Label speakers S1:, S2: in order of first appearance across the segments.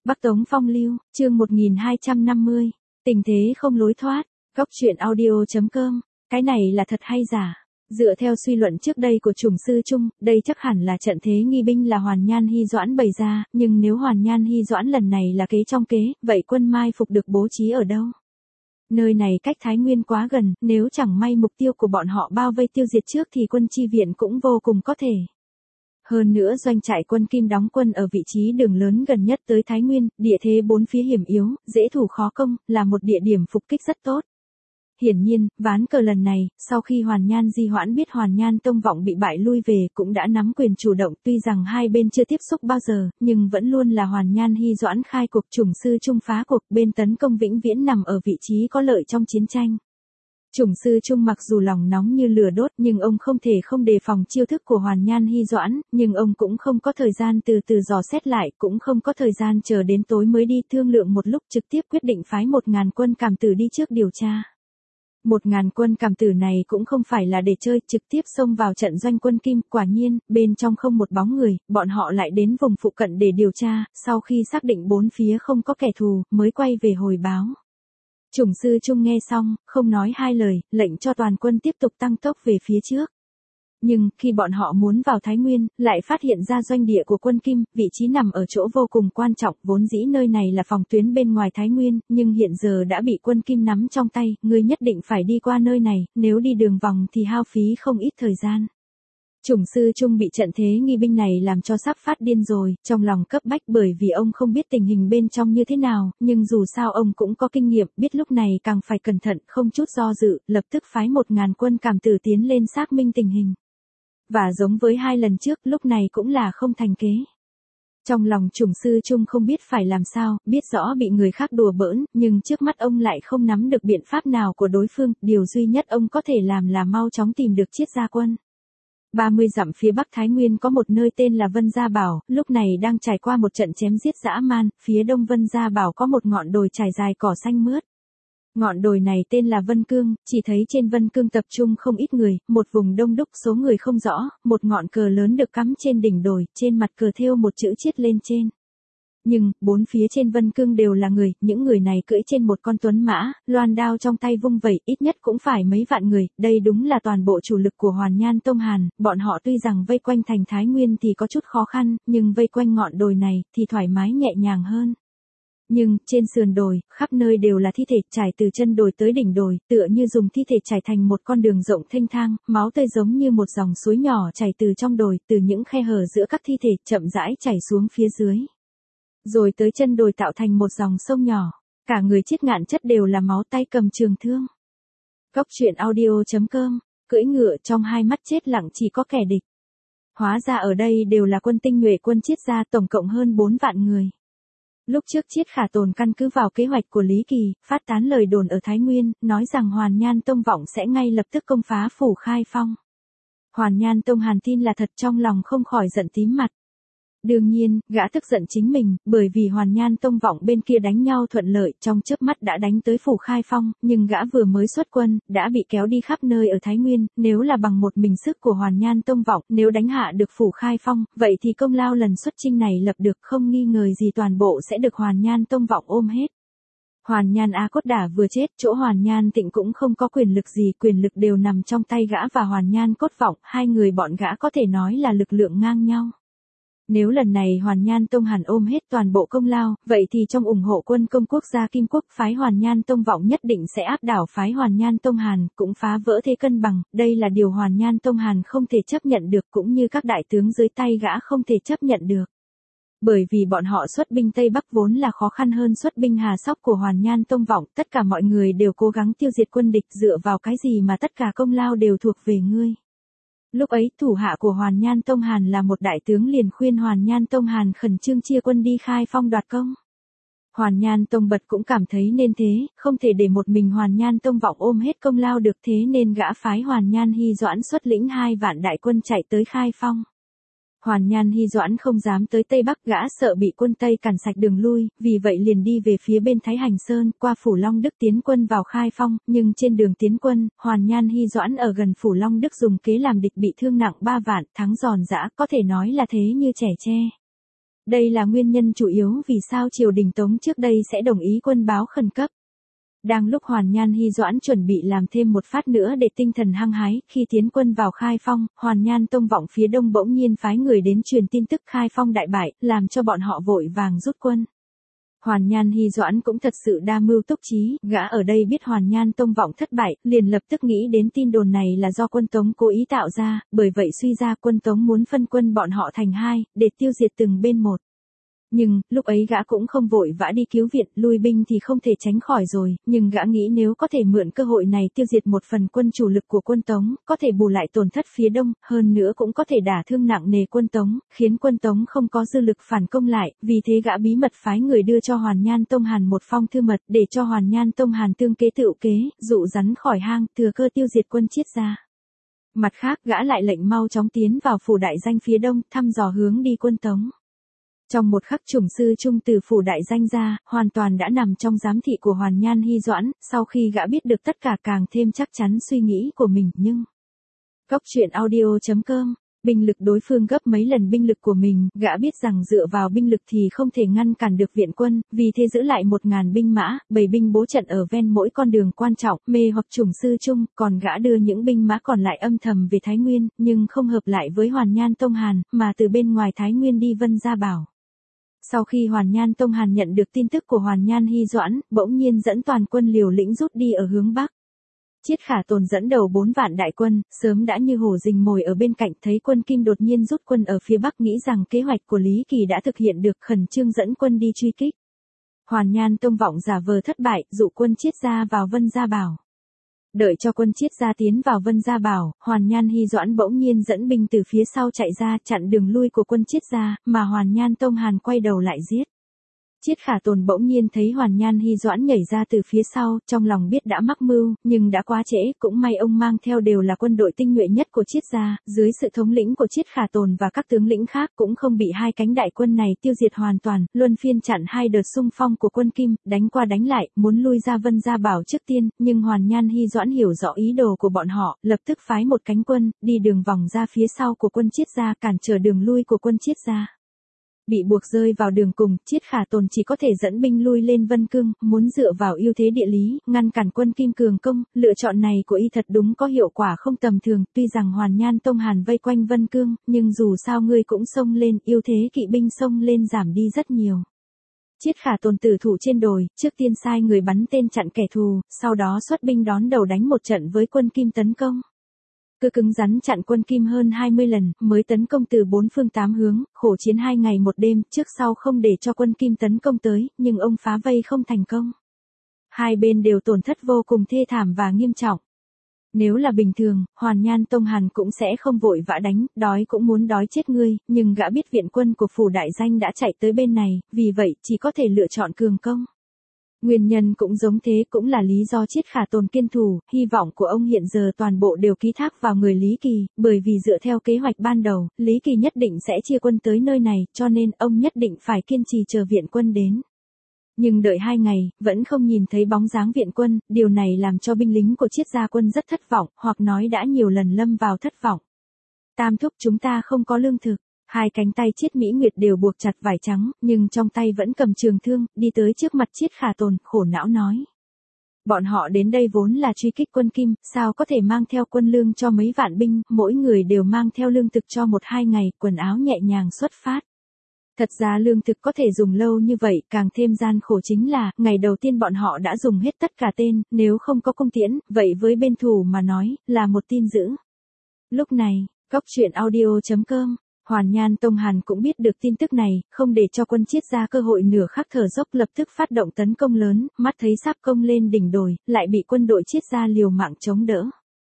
S1: Bắc Tống Phong Lưu, chương 1250, tình thế không lối thoát, góc truyện audio.com, cái này là thật hay giả? Dựa theo suy luận trước đây của Chủng Sư Trung, đây chắc hẳn là trận thế nghi binh là Hoàn Nhan Hy Doãn bày ra, nhưng nếu Hoàn Nhan Hy Doãn lần này là kế trong kế, vậy quân mai phục được bố trí ở đâu? Nơi này cách Thái Nguyên quá gần, nếu chẳng may mục tiêu của bọn họ bao vây tiêu diệt trước thì quân chi viện cũng vô cùng có thể. Hơn nữa doanh trại quân Kim đóng quân ở vị trí đường lớn gần nhất tới Thái Nguyên, địa thế bốn phía hiểm yếu, dễ thủ khó công, là một địa điểm phục kích rất tốt. Hiển nhiên, ván cờ lần này, sau khi Hoàn Nhan Di Hoãn biết Hoàn Nhan Tông Vọng bị bại lui về cũng đã nắm quyền chủ động, tuy rằng hai bên chưa tiếp xúc bao giờ, nhưng vẫn luôn là Hoàn Nhan Hy Doãn khai cuộc, Chủng Sư Trung phá cuộc, bên tấn công vĩnh viễn nằm ở vị trí có lợi trong chiến tranh. Chủng Sư Trung mặc dù lòng nóng như lửa đốt nhưng ông không thể không đề phòng chiêu thức của Hoàn Nhan Hy Doãn, nhưng ông cũng không có thời gian từ từ dò xét lại, cũng không có thời gian chờ đến tối mới đi thương lượng một lúc, trực tiếp quyết định phái 1000 quân cảm tử đi trước điều tra. 1000 quân cảm tử này cũng không phải là để chơi, trực tiếp xông vào trận doanh quân Kim, quả nhiên, bên trong không một bóng người, bọn họ lại đến vùng phụ cận để điều tra, sau khi xác định bốn phía không có kẻ thù, mới quay về hồi báo. Chủng Sư Trung nghe xong, không nói hai lời, lệnh cho toàn quân tiếp tục tăng tốc về phía trước. Nhưng, khi bọn họ muốn vào Thái Nguyên, lại phát hiện ra doanh địa của quân Kim, vị trí nằm ở chỗ vô cùng quan trọng, vốn dĩ nơi này là phòng tuyến bên ngoài Thái Nguyên, nhưng hiện giờ đã bị quân Kim nắm trong tay, ngươi nhất định phải đi qua nơi này, nếu đi đường vòng thì hao phí không ít thời gian. Chủng Sư Trung bị trận thế nghi binh này làm cho sắp phát điên rồi, trong lòng cấp bách bởi vì ông không biết tình hình bên trong như thế nào, nhưng dù sao ông cũng có kinh nghiệm, biết lúc này càng phải cẩn thận, không chút do dự, lập tức phái 1000 quân cảm tử tiến lên xác minh tình hình. Và giống với hai lần trước, lúc này cũng là không thành kế. Trong lòng Chủng Sư Trung không biết phải làm sao, biết rõ bị người khác đùa bỡn, nhưng trước mắt ông lại không nắm được biện pháp nào của đối phương, điều duy nhất ông có thể làm là mau chóng tìm được Triết Gia Quân. 30 dặm phía bắc Thái Nguyên có một nơi tên là Vân Gia Bảo, lúc này đang trải qua một trận chém giết dã man, phía đông Vân Gia Bảo có một ngọn đồi trải dài cỏ xanh mướt. Ngọn đồi này tên là Vân Cương, chỉ thấy trên Vân Cương tập trung không ít người, một vùng đông đúc số người không rõ, một ngọn cờ lớn được cắm trên đỉnh đồi, trên mặt cờ thêu một chữ Triết lên trên. Nhưng, bốn phía trên Vân Cương đều là người, những người này cưỡi trên một con tuấn mã, loan đao trong tay vung vẩy, ít nhất cũng phải mấy vạn người, đây đúng là toàn bộ chủ lực của Hoàn Nhan Tông Hàn, bọn họ tuy rằng vây quanh thành Thái Nguyên thì có chút khó khăn, nhưng vây quanh ngọn đồi này thì thoải mái nhẹ nhàng hơn. Nhưng, trên sườn đồi, khắp nơi đều là thi thể, trải từ chân đồi tới đỉnh đồi, tựa như dùng thi thể trải thành một con đường rộng thênh thang, máu tươi giống như một dòng suối nhỏ chảy từ trong đồi, từ những khe hở giữa các thi thể, chậm rãi chảy xuống phía dưới. Rồi tới chân đồi tạo thành một dòng sông nhỏ, cả người chết ngạn chất đều là máu, tay cầm trường thương. Góc truyện audio.com, cưỡi ngựa trong hai mắt chết lặng chỉ có kẻ địch. Hóa ra ở đây đều là quân tinh nhuệ quân Triết gia, tổng cộng hơn 4 vạn người. Lúc trước Triết Khả Tồn căn cứ vào kế hoạch của Lý Kỳ, phát tán lời đồn ở Thái Nguyên, nói rằng Hoàn Nhan Tông Vọng sẽ ngay lập tức công phá phủ Khai Phong. Hoàn Nhan Tông Hàn tin là thật, trong lòng không khỏi giận tím mặt. Đương nhiên, gã tức giận chính mình, bởi vì Hoàn Nhan Tông Vọng bên kia đánh nhau thuận lợi, trong chớp mắt đã đánh tới phủ Khai Phong, nhưng gã vừa mới xuất quân, đã bị kéo đi khắp nơi ở Thái Nguyên, nếu là bằng một mình sức của Hoàn Nhan Tông Vọng, nếu đánh hạ được phủ Khai Phong, vậy thì công lao lần xuất chinh này lập được, không nghi ngờ gì toàn bộ sẽ được Hoàn Nhan Tông Vọng ôm hết. Hoàn Nhan A Cốt Đả vừa chết, chỗ Hoàn Nhan Tịnh cũng không có quyền lực gì, quyền lực đều nằm trong tay gã và Hoàn Nhan Cốt Vọng, hai người bọn gã có thể nói là lực lượng ngang nhau. Nếu lần này Hoàn Nhan Tông Hàn ôm hết toàn bộ công lao, vậy thì trong ủng hộ quân công quốc gia Kim Quốc, phái Hoàn Nhan Tông Vọng nhất định sẽ áp đảo phái Hoàn Nhan Tông Hàn, cũng phá vỡ thế cân bằng, đây là điều Hoàn Nhan Tông Hàn không thể chấp nhận được, cũng như các đại tướng dưới tay gã không thể chấp nhận được. Bởi vì bọn họ xuất binh Tây Bắc vốn là khó khăn hơn xuất binh Hà Sóc của Hoàn Nhan Tông Vọng, tất cả mọi người đều cố gắng tiêu diệt quân địch, dựa vào cái gì mà tất cả công lao đều thuộc về ngươi. Lúc ấy, thủ hạ của Hoàn Nhan Tông Hàn là một đại tướng liền khuyên Hoàn Nhan Tông Hàn khẩn trương chia quân đi Khai Phong đoạt công. Hoàn Nhan Tông Bật cũng cảm thấy nên thế, không thể để một mình Hoàn Nhan Tông Vọng ôm hết công lao được, thế nên gã phái Hoàn Nhan Hy Doãn xuất lĩnh 2 vạn đại quân chạy tới Khai Phong. Hoàn Nhan Hy Doãn không dám tới Tây Bắc, gã sợ bị quân Tây cản sạch đường lui, vì vậy liền đi về phía bên Thái Hành Sơn, qua phủ Long Đức tiến quân vào Khai Phong, nhưng trên đường tiến quân, Hoàn Nhan Hy Doãn ở gần phủ Long Đức dùng kế làm địch bị thương nặng 3 vạn, thắng giòn giã, có thể nói là thế như trẻ tre. Đây là nguyên nhân chủ yếu vì sao triều đình Tống trước đây sẽ đồng ý quân báo khẩn cấp. Đang lúc Hoàn Nhan Hy Doãn chuẩn bị làm thêm một phát nữa để tinh thần hăng hái, khi tiến quân vào Khai Phong, Hoàn Nhan Tông vọng phía đông bỗng nhiên phái người đến truyền tin tức Khai Phong đại bại, làm cho bọn họ vội vàng rút quân. Hoàn Nhan Hy Doãn cũng thật sự đa mưu túc trí, gã ở đây biết Hoàn Nhan Tông vọng thất bại, liền lập tức nghĩ đến tin đồn này là do quân Tống cố ý tạo ra, bởi vậy suy ra quân Tống muốn phân quân bọn họ thành hai, để tiêu diệt từng bên một. Nhưng, lúc ấy gã cũng không vội vã đi cứu viện, lui binh thì không thể tránh khỏi rồi, nhưng gã nghĩ nếu có thể mượn cơ hội này tiêu diệt một phần quân chủ lực của quân Tống, có thể bù lại tổn thất phía đông, hơn nữa cũng có thể đả thương nặng nề quân Tống, khiến quân Tống không có dư lực phản công lại, vì thế gã bí mật phái người đưa cho Hoàn Nhan Tông Hàn một phong thư mật để cho Hoàn Nhan Tông Hàn tương kế tựu kế, dụ rắn khỏi hang, thừa cơ tiêu diệt quân Chiết gia. Mặt khác gã lại lệnh mau chóng tiến vào phủ đại danh phía đông, thăm dò hướng đi quân Tống. Trong một khắc Chủng Sư Trung từ phủ đại danh ra, hoàn toàn đã nằm trong giám thị của Hoàn Nhan Hy Doãn, sau khi gã biết được tất cả càng thêm chắc chắn suy nghĩ của mình, nhưng... Góc truyện audio.com, binh lực đối phương gấp mấy lần binh lực của mình, gã biết rằng dựa vào binh lực thì không thể ngăn cản được viện quân, vì thế giữ lại 1000 binh mã, 7 binh bố trận ở ven mỗi con đường quan trọng, mê hoặc Chủng Sư Trung, còn gã đưa những binh mã còn lại âm thầm về Thái Nguyên, nhưng không hợp lại với Hoàn Nhan Tông Hàn, mà từ bên ngoài Thái Nguyên đi Vân Gia Bảo. Sau khi Hoàn Nhan Tông Hàn nhận được tin tức của Hoàn Nhan Hy Doãn, bỗng nhiên dẫn toàn quân liều lĩnh rút đi ở hướng Bắc. Chiết Khả Tồn dẫn đầu 4 vạn đại quân, sớm đã như hổ rình mồi ở bên cạnh, thấy quân Kim đột nhiên rút quân ở phía Bắc, nghĩ rằng kế hoạch của Lý Kỳ đã thực hiện được, khẩn trương dẫn quân đi truy kích. Hoàn Nhan Tông vọng giả vờ thất bại, dụ quân Chiết gia vào Vân Gia Bảo. Đợi cho quân Chiết gia tiến vào Vân Gia Bảo, Hoàn Nhan Hy Doãn bỗng nhiên dẫn binh từ phía sau chạy ra, chặn đường lui của quân Chiết gia, mà Hoàn Nhan Tông Hàn quay đầu lại giết. Chiết Khả Tồn bỗng nhiên thấy Hoàn Nhan Hy Doãn nhảy ra từ phía sau, trong lòng biết đã mắc mưu, nhưng đã quá trễ, cũng may ông mang theo đều là quân đội tinh nhuệ nhất của Chiết gia, dưới sự thống lĩnh của Chiết Khả Tồn và các tướng lĩnh khác cũng không bị hai cánh đại quân này tiêu diệt hoàn toàn, luân phiên chặn hai đợt xung phong của quân Kim, đánh qua đánh lại, muốn lui ra Vân Gia Bảo trước tiên, nhưng Hoàn Nhan Hy Doãn hiểu rõ ý đồ của bọn họ, lập tức phái một cánh quân, đi đường vòng ra phía sau của quân Chiết gia, cản trở đường lui của quân Chiết gia. Bị buộc rơi vào đường cùng, Chiết Khả Tồn chỉ có thể dẫn binh lui lên Vân Cương, muốn dựa vào ưu thế địa lý, ngăn cản quân Kim cường công, lựa chọn này của y thật đúng có hiệu quả không tầm thường, tuy rằng Hoàn Nhan Tông Hàn vây quanh Vân Cương, nhưng dù sao ngươi cũng xông lên, ưu thế kỵ binh xông lên giảm đi rất nhiều. Chiết Khả Tồn tử thủ trên đồi, trước tiên sai người bắn tên chặn kẻ thù, sau đó xuất binh đón đầu đánh một trận với quân Kim tấn công. Cứ cứng rắn chặn quân Kim hơn 20 lần, mới tấn công từ 4 phương 8 hướng, khổ chiến 2 ngày 1 đêm, trước sau không để cho quân Kim tấn công tới, nhưng ông phá vây không thành công. Hai bên đều tổn thất vô cùng thê thảm và nghiêm trọng. Nếu là bình thường, Hoàn Nhan Tông Hàn cũng sẽ không vội vã đánh, đói cũng muốn đói chết ngươi, nhưng gã biết viện quân của phủ đại danh đã chạy tới bên này, vì vậy chỉ có thể lựa chọn cường công. Nguyên nhân cũng giống thế, cũng là lý do Chiết Khả Tồn kiên thủ, hy vọng của ông hiện giờ toàn bộ đều ký thác vào người Lý Kỳ, bởi vì dựa theo kế hoạch ban đầu, Lý Kỳ nhất định sẽ chia quân tới nơi này, cho nên ông nhất định phải kiên trì chờ viện quân đến. Nhưng đợi 2 ngày, vẫn không nhìn thấy bóng dáng viện quân, điều này làm cho binh lính của Chiết gia quân rất thất vọng, hoặc nói đã nhiều lần lâm vào thất vọng. Tam thúc, chúng ta không có lương thực. Hai cánh tay Chiết Mỹ Nguyệt đều buộc chặt vải trắng, nhưng trong tay vẫn cầm trường thương, đi tới trước mặt Chiết Khả Tồn, khổ não nói. Bọn họ đến đây vốn là truy kích quân Kim, sao có thể mang theo quân lương cho mấy vạn binh, mỗi người đều mang theo lương thực cho 1-2 ngày, quần áo nhẹ nhàng xuất phát. Thật ra lương thực có thể dùng lâu như vậy, càng thêm gian khổ chính là, ngày đầu tiên bọn họ đã dùng hết tất cả tên, nếu không có cung tiễn, vậy với bên thù mà nói, là một tin dữ. Lúc này, góc truyện audio.com, Hoàn Nhan Tông Hàn cũng biết được tin tức này, không để cho quân Chiết gia cơ hội nửa khắc thở dốc, lập tức phát động tấn công lớn, mắt thấy sắp công lên đỉnh đồi, lại bị quân đội Chiết gia liều mạng chống đỡ.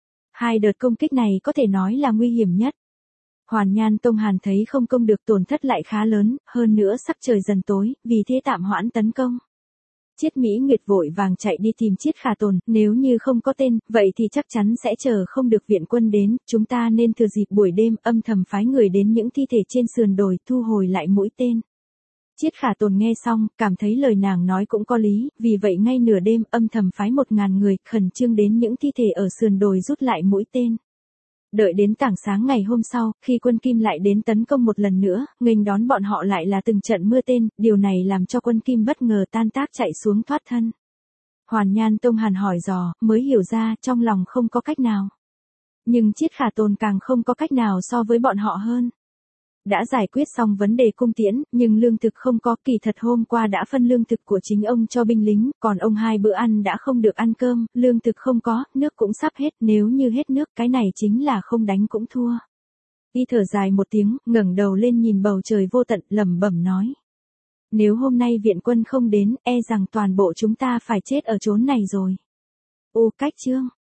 S1: Hai đợt công kích này có thể nói là nguy hiểm nhất. Hoàn Nhan Tông Hàn thấy không công được, tổn thất lại khá lớn, hơn nữa sắc trời dần tối, vì thế tạm hoãn tấn công. Chiết Mỹ Nguyệt vội vàng chạy đi tìm Chiết Khả Tồn, nếu như không có tên, vậy thì chắc chắn sẽ chờ không được viện quân đến, chúng ta nên thừa dịp buổi đêm âm thầm phái người đến những thi thể trên sườn đồi, thu hồi lại mũi tên. Chiết Khả Tồn nghe xong, cảm thấy lời nàng nói cũng có lý, vì vậy ngay nửa đêm âm thầm phái 1000 người, khẩn trương đến những thi thể ở sườn đồi rút lại mũi tên. Đợi đến tảng sáng ngày hôm sau, khi quân Kim lại đến tấn công một lần nữa, nghênh đón bọn họ lại là từng trận mưa tên, điều này làm cho quân Kim bất ngờ tan tác chạy xuống thoát thân. Hoàn Nhan Tông Hàn hỏi dò, mới hiểu ra, trong lòng không có cách nào. Nhưng Chiết Khả Tồn càng không có cách nào so với bọn họ hơn. Đã giải quyết xong vấn đề cung tiễn, nhưng lương thực không có, kỳ thật hôm qua đã phân lương thực của chính ông cho binh lính, còn ông 2 bữa ăn đã không được ăn cơm, lương thực không có, nước cũng sắp hết, nếu như hết nước, cái này chính là không đánh cũng thua. Y thở dài một tiếng, ngẩng đầu lên nhìn bầu trời vô tận, lẩm bẩm nói. Nếu hôm nay viện quân không đến, e rằng toàn bộ chúng ta phải chết ở chốn này rồi. Ô Cách Chương